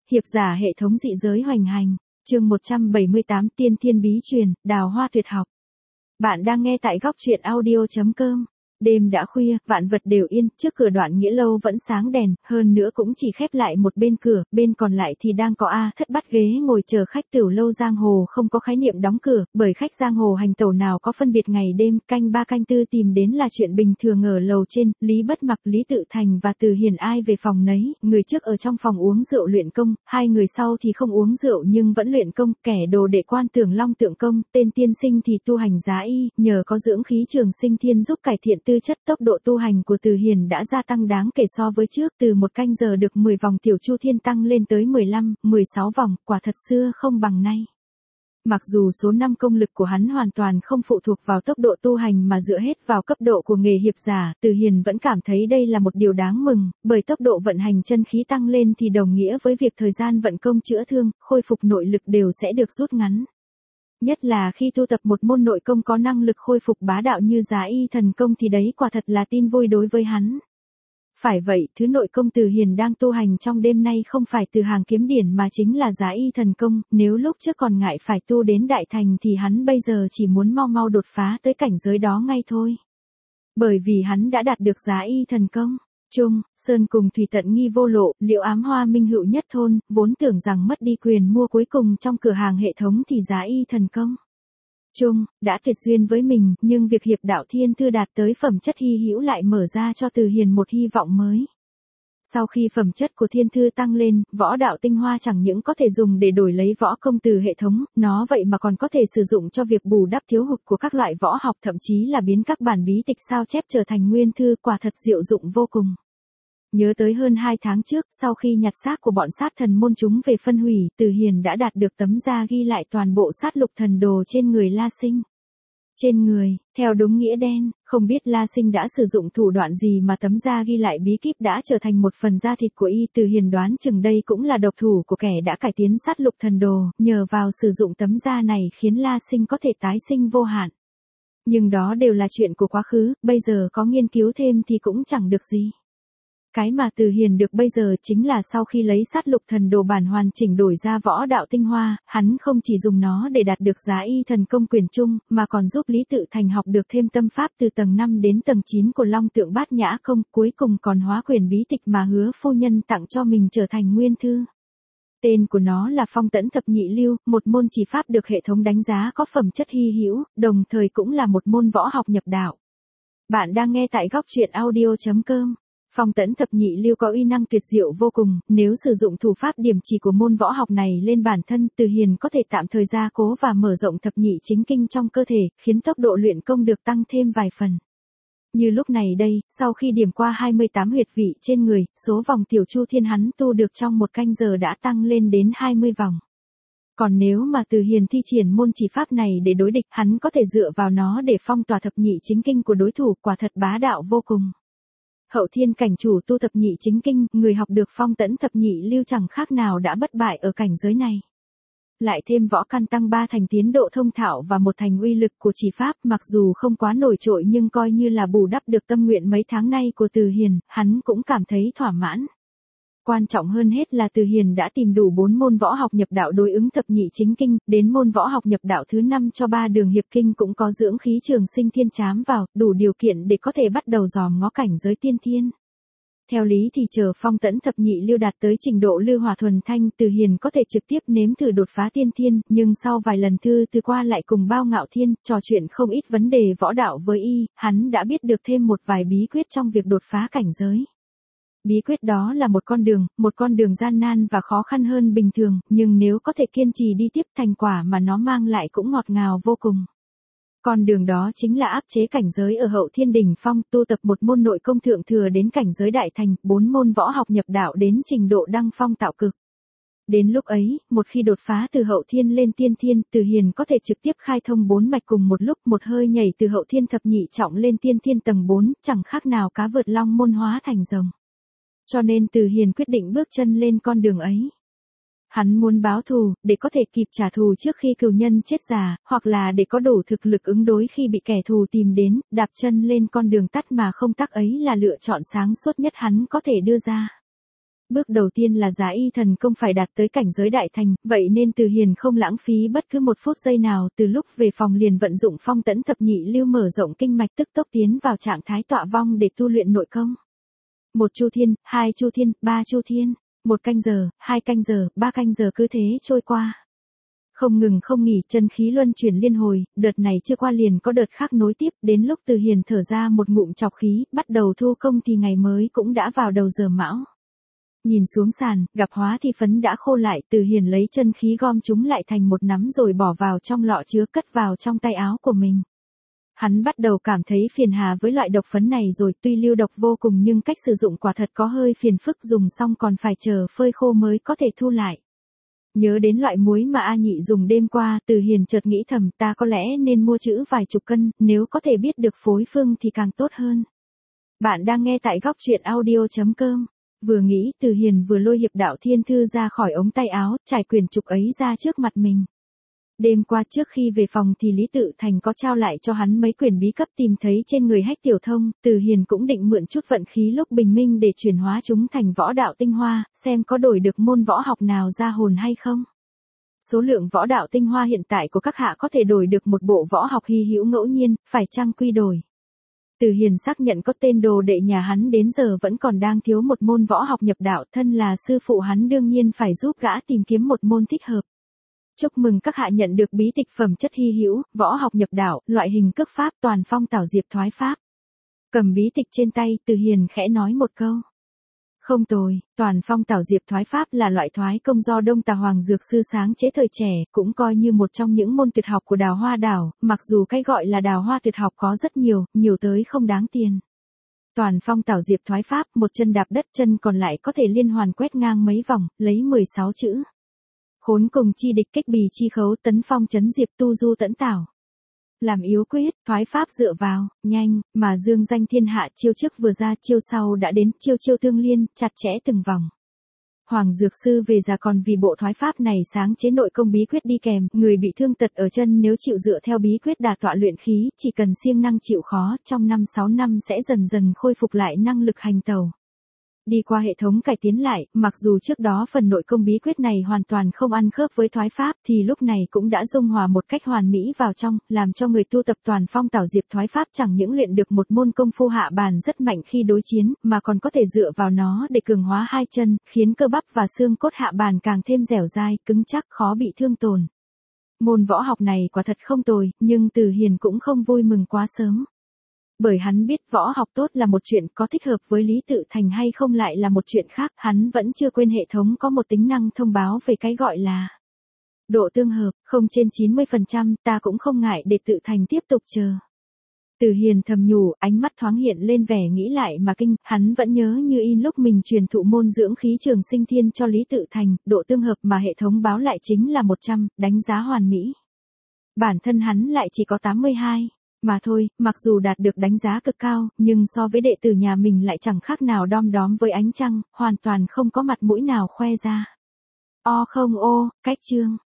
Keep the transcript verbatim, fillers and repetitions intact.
Hiệp giả hệ thống dị giới hoành hành, chương một trăm bảy mươi tám Tiên Thiên Bí Truyền, Đào Hoa Tuyệt Học. Bạn đang nghe tại góc truyện audio chấm com. Đêm đã khuya, vạn vật đều yên, trước cửa Đoạn Nghĩa lâu vẫn sáng đèn, hơn nữa cũng chỉ khép lại một bên cửa, bên còn lại thì đang có A Thất bắt ghế ngồi chờ khách. Tiểu lâu giang hồ không có khái niệm đóng cửa, bởi khách giang hồ hành tẩu nào có phân biệt ngày đêm, canh ba canh tư tìm đến là chuyện bình thường. Ở lầu trên, Lý Bất Mặc, Lý Tự Thành và Từ Hiền ai về phòng nấy, người trước ở trong phòng uống rượu luyện công, hai người sau thì không uống rượu nhưng vẫn luyện công. Kẻ đồ đệ Quan Tưởng Long Tượng Công, tên tiên sinh thì tu hành giá y, nhờ có dưỡng khí Trường Sinh Thiên giúp cải thiện tư chất. Tốc độ tu hành của Từ Hiền đã gia tăng đáng kể so với trước, từ một canh giờ được mười vòng Tiểu Chu Thiên tăng lên tới mười lăm, mười sáu vòng, quả thật xưa không bằng nay. Mặc dù số năm công lực của hắn hoàn toàn không phụ thuộc vào tốc độ tu hành mà dựa hết vào cấp độ của nghề hiệp giả, Từ Hiền vẫn cảm thấy đây là một điều đáng mừng, bởi tốc độ vận hành chân khí tăng lên thì đồng nghĩa với việc thời gian vận công chữa thương, khôi phục nội lực đều sẽ được rút ngắn. Nhất là khi tu tập một môn nội công có năng lực khôi phục bá đạo như Giá Y Thần Công thì đấy quả thật là tin vui đối với hắn. Phải vậy, thứ nội công Từ Hiền đang tu hành trong đêm nay không phải từ hàng kiếm điển mà chính là Giá Y Thần Công, nếu lúc trước còn ngại phải tu đến đại thành thì hắn bây giờ chỉ muốn mau mau đột phá tới cảnh giới đó ngay thôi. Bởi vì hắn đã đạt được Giá Y Thần Công. Trung, Sơn cùng Thủy Tận Nghi vô lộ, Liễu Ám Hoa Minh Hữu nhất thôn, vốn tưởng rằng mất đi quyền mua cuối cùng trong cửa hàng hệ thống thì Giá Y Thần Công. Trung, đã tuyệt duyên với mình, nhưng việc hiệp đạo thiên thư đạt tới phẩm chất hy hữu lại mở ra cho Từ Hiền một hy vọng mới. Sau khi phẩm chất của thiên thư tăng lên, võ đạo tinh hoa chẳng những có thể dùng để đổi lấy võ công từ hệ thống, nó vậy mà còn có thể sử dụng cho việc bù đắp thiếu hụt của các loại võ học, thậm chí là biến các bản bí tịch sao chép trở thành nguyên thư, quả thật diệu dụng vô cùng. Nhớ tới hơn hai tháng trước, sau khi nhặt xác của bọn sát thần môn chúng về phân hủy, Từ Hiền đã đạt được tấm da ghi lại toàn bộ sát lục thần đồ trên người La Sinh. Trên người, theo đúng nghĩa đen, không biết La Sinh đã sử dụng thủ đoạn gì mà tấm da ghi lại bí kíp đã trở thành một phần da thịt của y. Từ Hiền đoán chừng đây cũng là độc thủ của kẻ đã cải tiến sát lục thần đồ, nhờ vào sử dụng tấm da này khiến La Sinh có thể tái sinh vô hạn. Nhưng đó đều là chuyện của quá khứ, bây giờ có nghiên cứu thêm thì cũng chẳng được gì. Cái mà Từ Hiền được bây giờ chính là sau khi lấy sát lục thần đồ bản hoàn chỉnh đổi ra võ đạo tinh hoa, hắn không chỉ dùng nó để đạt được Giá Y Thần Công quyền trung, mà còn giúp Lý Tự Thành học được thêm tâm pháp từ tầng năm đến tầng chín của Long Tượng Bát Nhã Công, cuối cùng còn hóa quyền bí tịch mà Hứa phu nhân tặng cho mình trở thành nguyên thư. Tên của nó là Phong Tẫn Thập Nhị Lưu, một môn chỉ pháp được hệ thống đánh giá có phẩm chất hy hữu, đồng thời cũng là một môn võ học nhập đạo. Bạn đang nghe tại góc truyện audio chấm com. Phong Tẫn Thập Nhị Lưu có uy năng tuyệt diệu vô cùng, nếu sử dụng thủ pháp điểm chỉ của môn võ học này lên bản thân, Từ Hiền có thể tạm thời gia cố và mở rộng thập nhị chính kinh trong cơ thể, khiến tốc độ luyện công được tăng thêm vài phần. Như lúc này đây, sau khi điểm qua hai mươi tám huyệt vị trên người, số vòng Tiểu Chu Thiên hắn tu được trong một canh giờ đã tăng lên đến hai mươi vòng. Còn nếu mà Từ Hiền thi triển môn chỉ pháp này để đối địch, hắn có thể dựa vào nó để phong tỏa thập nhị chính kinh của đối thủ, quả thật bá đạo vô cùng. Hậu thiên cảnh chủ tu thập nhị chính kinh, người học được Phong Tẫn Thập Nhị Lưu chẳng khác nào đã bất bại ở cảnh giới này. Lại thêm võ căn tăng ba thành tiến độ thông thạo và một thành uy lực của chỉ pháp, mặc dù không quá nổi trội nhưng coi như là bù đắp được tâm nguyện mấy tháng nay của Từ Hiền, hắn cũng cảm thấy thỏa mãn. Quan trọng hơn hết là Từ Hiền đã tìm đủ bốn môn võ học nhập đạo đối ứng thập nhị chính kinh, đến môn võ học nhập đạo thứ năm cho ba đường hiệp kinh cũng có dưỡng khí Trường Sinh Thiên chám vào, đủ điều kiện để có thể bắt đầu dòm ngó cảnh giới tiên thiên. Theo lý thì chờ Phong Tẫn Thập Nhị Lưu đạt tới trình độ lưu hỏa thuần thanh, Từ Hiền có thể trực tiếp nếm thử đột phá tiên thiên, nhưng sau vài lần thư từ qua lại cùng Bao Ngạo Thiên, trò chuyện không ít vấn đề võ đạo với y, hắn đã biết được thêm một vài bí quyết trong việc đột phá cảnh giới. Bí quyết đó là một con đường, một con đường gian nan và khó khăn hơn bình thường, nhưng nếu có thể kiên trì đi tiếp, thành quả mà nó mang lại cũng ngọt ngào vô cùng. Con đường đó chính là áp chế cảnh giới ở Hậu Thiên đỉnh phong, tu tập một môn nội công thượng thừa đến cảnh giới đại thành, bốn môn võ học nhập đạo đến trình độ đăng phong tạo cực. Đến lúc ấy, một khi đột phá từ Hậu Thiên lên Tiên Thiên, Từ Hiền có thể trực tiếp khai thông bốn mạch cùng một lúc, một hơi nhảy từ Hậu Thiên thập nhị trọng lên Tiên Thiên tầng bốn, chẳng khác nào cá vượt long môn hóa thành rồng. Cho nên Từ Hiền quyết định bước chân lên con đường ấy. Hắn muốn báo thù, để có thể kịp trả thù trước khi cừu nhân chết già, hoặc là để có đủ thực lực ứng đối khi bị kẻ thù tìm đến, đạp chân lên con đường tắt mà không tắc ấy là lựa chọn sáng suốt nhất hắn có thể đưa ra. Bước đầu tiên là giá y thần công phải đạt tới cảnh giới đại thành, vậy nên Từ Hiền không lãng phí bất cứ một phút giây nào, từ lúc về phòng liền vận dụng phong tẫn thập nhị lưu mở rộng kinh mạch tức tốc tiến vào trạng thái tọa vong để tu luyện nội công. Một chu thiên, hai chu thiên, ba chu thiên, một canh giờ, hai canh giờ, ba canh giờ cứ thế trôi qua. Không ngừng không nghỉ, chân khí luân chuyển liên hồi, đợt này chưa qua liền có đợt khác nối tiếp, đến lúc Từ Hiền thở ra một ngụm trọc khí, bắt đầu thu công thì ngày mới cũng đã vào đầu giờ mão. Nhìn xuống sàn, gặp hóa thi phấn đã khô lại, Từ Hiền lấy chân khí gom chúng lại thành một nắm rồi bỏ vào trong lọ chứa cất vào trong tay áo của mình. Hắn bắt đầu cảm thấy phiền hà với loại độc phấn này rồi, tuy lưu độc vô cùng nhưng cách sử dụng quả thật có hơi phiền phức, dùng xong còn phải chờ phơi khô mới có thể thu lại. Nhớ đến loại muối mà A Nhị dùng đêm qua, Từ Hiền chợt nghĩ thầm ta có lẽ nên mua chữ vài chục cân, nếu có thể biết được phối phương thì càng tốt hơn. Bạn đang nghe tại góc truyện audio chấm com. Vừa nghĩ, Từ Hiền vừa lôi hiệp đạo thiên thư ra khỏi ống tay áo, trải quyển trục ấy ra trước mặt mình. Đêm qua trước khi về phòng thì Lý Tự Thành có trao lại cho hắn mấy quyển bí cấp tìm thấy trên người Hách Tiểu Thông, Từ Hiền cũng định mượn chút vận khí lúc bình minh để chuyển hóa chúng thành võ đạo tinh hoa, xem có đổi được môn võ học nào ra hồn hay không. Số lượng võ đạo tinh hoa hiện tại của các hạ có thể đổi được một bộ võ học hy hữu ngẫu nhiên, phải chăng quy đổi. Từ Hiền xác nhận có tên đồ đệ nhà hắn đến giờ vẫn còn đang thiếu một môn võ học nhập đạo, thân là sư phụ hắn đương nhiên phải giúp gã tìm kiếm một môn thích hợp. Chúc mừng các hạ nhận được bí tịch phẩm chất hy hữu, võ học nhập đạo, loại hình cước pháp toàn phong tảo diệp thoái pháp. Cầm bí tịch trên tay, Từ Hiền khẽ nói một câu. Không tồi, toàn phong tảo diệp thoái pháp là loại thoái công do Đông Tà Hoàng Dược Sư sáng chế thời trẻ, cũng coi như một trong những môn tuyệt học của Đào Hoa Đảo, mặc dù cái gọi là đào hoa tuyệt học có rất nhiều, nhiều tới không đáng tiền. Toàn phong tảo diệp thoái pháp, một chân đạp đất, chân còn lại có thể liên hoàn quét ngang mấy vòng, lấy mười sáu chữ. Khốn cùng chi địch, kích bì chi khấu, tấn phong chấn diệp, tu du tẫn tảo. Làm yếu quyết, thoái pháp dựa vào, nhanh, mà dương danh thiên hạ, chiêu trước vừa ra, chiêu sau đã đến, chiêu chiêu tương liên, chặt chẽ từng vòng. Hoàng Dược Sư về già còn vì bộ thoái pháp này sáng chế nội công bí quyết đi kèm, người bị thương tật ở chân nếu chịu dựa theo bí quyết đà tọa luyện khí, chỉ cần siêng năng chịu khó, trong năm sáu năm sẽ dần dần khôi phục lại năng lực hành tẩu. Đi qua hệ thống cải tiến lại, mặc dù trước đó phần nội công bí quyết này hoàn toàn không ăn khớp với thoái pháp thì lúc này cũng đã dung hòa một cách hoàn mỹ vào trong, làm cho người tu tập toàn phong tảo diệp thoái pháp chẳng những luyện được một môn công phu hạ bàn rất mạnh khi đối chiến, mà còn có thể dựa vào nó để cường hóa hai chân, khiến cơ bắp và xương cốt hạ bàn càng thêm dẻo dai, cứng chắc, khó bị thương tổn. Môn võ học này quả thật không tồi, nhưng Từ Hiền cũng không vui mừng quá sớm. Bởi hắn biết võ học tốt là một chuyện, có thích hợp với Lý Tự Thành hay không lại là một chuyện khác, hắn vẫn chưa quên hệ thống có một tính năng thông báo về cái gọi là độ tương hợp, không trên chín mươi phần trăm, ta cũng không ngại để Tự Thành tiếp tục chờ. Từ Hiền thầm nhủ, ánh mắt thoáng hiện lên vẻ nghĩ lại mà kinh, hắn vẫn nhớ như in lúc mình truyền thụ môn dưỡng khí trường sinh thiên cho Lý Tự Thành, độ tương hợp mà hệ thống báo lại chính là một trăm, đánh giá hoàn mỹ. Bản thân hắn lại chỉ có tám mươi hai. Mà thôi, mặc dù đạt được đánh giá cực cao, nhưng so với đệ tử nhà mình lại chẳng khác nào đom đóm với ánh trăng, hoàn toàn không có mặt mũi nào khoe ra. O không ô, cách chương.